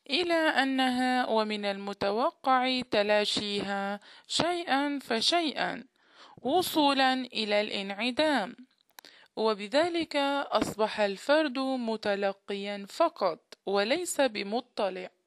إلى أنها ومن المتوقع تلاشيها شيئا فشيئا وصولا إلى الانعدام، وبذلك أصبح الفرد متلقيا فقط وليس بمطلع.